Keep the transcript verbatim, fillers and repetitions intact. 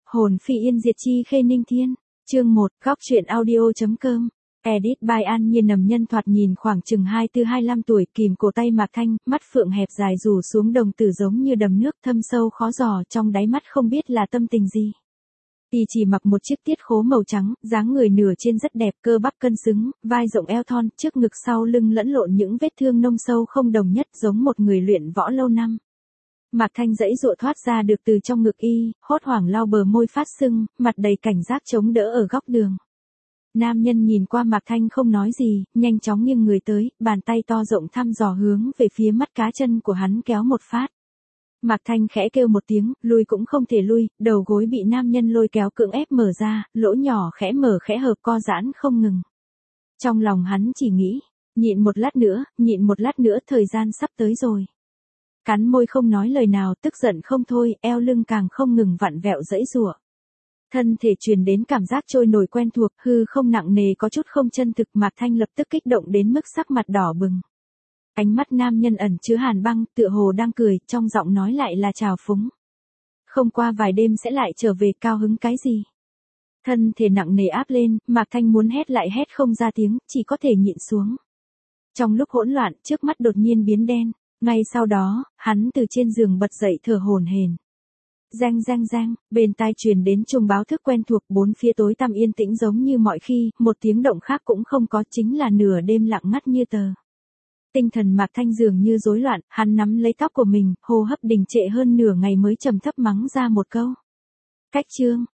Hồn phi yên diệt chi khê ninh thiên. Chương một, góc truyện audio.com. Edit by An Nhiên. Nầm nhân thoạt nhìn khoảng chừng hai mươi tư hai mươi lăm tuổi, kìm cổ tay Mạc Thanh, mắt phượng hẹp dài rủ xuống, đồng tử giống như đầm nước thâm sâu khó dò, trong đáy mắt không biết là tâm tình gì. Y chỉ mặc một chiếc tiết khố màu trắng, dáng người nửa trên rất đẹp, cơ bắp cân xứng, vai rộng eo thon, trước ngực sau lưng lẫn lộn những vết thương nông sâu không đồng nhất, giống một người luyện võ lâu năm. Mạc Thanh giãy giụa thoát ra được từ trong ngực y, hốt hoảng lau bờ môi phát sưng, mặt đầy cảnh giác chống đỡ ở góc đường. Nam nhân nhìn qua Mạc Thanh không nói gì, nhanh chóng nghiêng người tới, bàn tay to rộng thăm dò hướng về phía mắt cá chân của hắn kéo một phát. Mạc Thanh khẽ kêu một tiếng, lui cũng không thể lui, đầu gối bị nam nhân lôi kéo cưỡng ép mở ra, lỗ nhỏ khẽ mở khẽ hợp co giãn không ngừng. Trong lòng hắn chỉ nghĩ, nhịn một lát nữa, nhịn một lát nữa, thời gian sắp tới rồi. Cắn môi không nói lời nào, tức giận không thôi, eo lưng càng không ngừng vặn vẹo giãy giụa. Thân thể truyền đến cảm giác trôi nổi quen thuộc, hư không nặng nề có chút không chân thực. Mạc Thanh lập tức kích động đến mức sắc mặt đỏ bừng. Ánh mắt nam nhân ẩn chứa hàn băng, tựa hồ đang cười, trong giọng nói lại là trào phúng. Không qua vài đêm sẽ lại trở về, cao hứng cái gì? Thân thể nặng nề áp lên, Mạc Thanh muốn hét lại hét không ra tiếng, chỉ có thể nhịn xuống. Trong lúc hỗn loạn, trước mắt đột nhiên biến đen. Ngay sau đó, hắn từ trên giường bật dậy thở hổn hển. Rang rang rang, bên tai truyền đến chuông báo thức quen thuộc, bốn phía tối tăm yên tĩnh giống như mọi khi, một tiếng động khác cũng không có, chính là nửa đêm lặng ngắt như tờ. Tinh thần Mạc Thanh dường như rối loạn, hắn nắm lấy tóc của mình, hô hấp đình trệ hơn nửa ngày mới trầm thấp mắng ra một câu. Cách chương,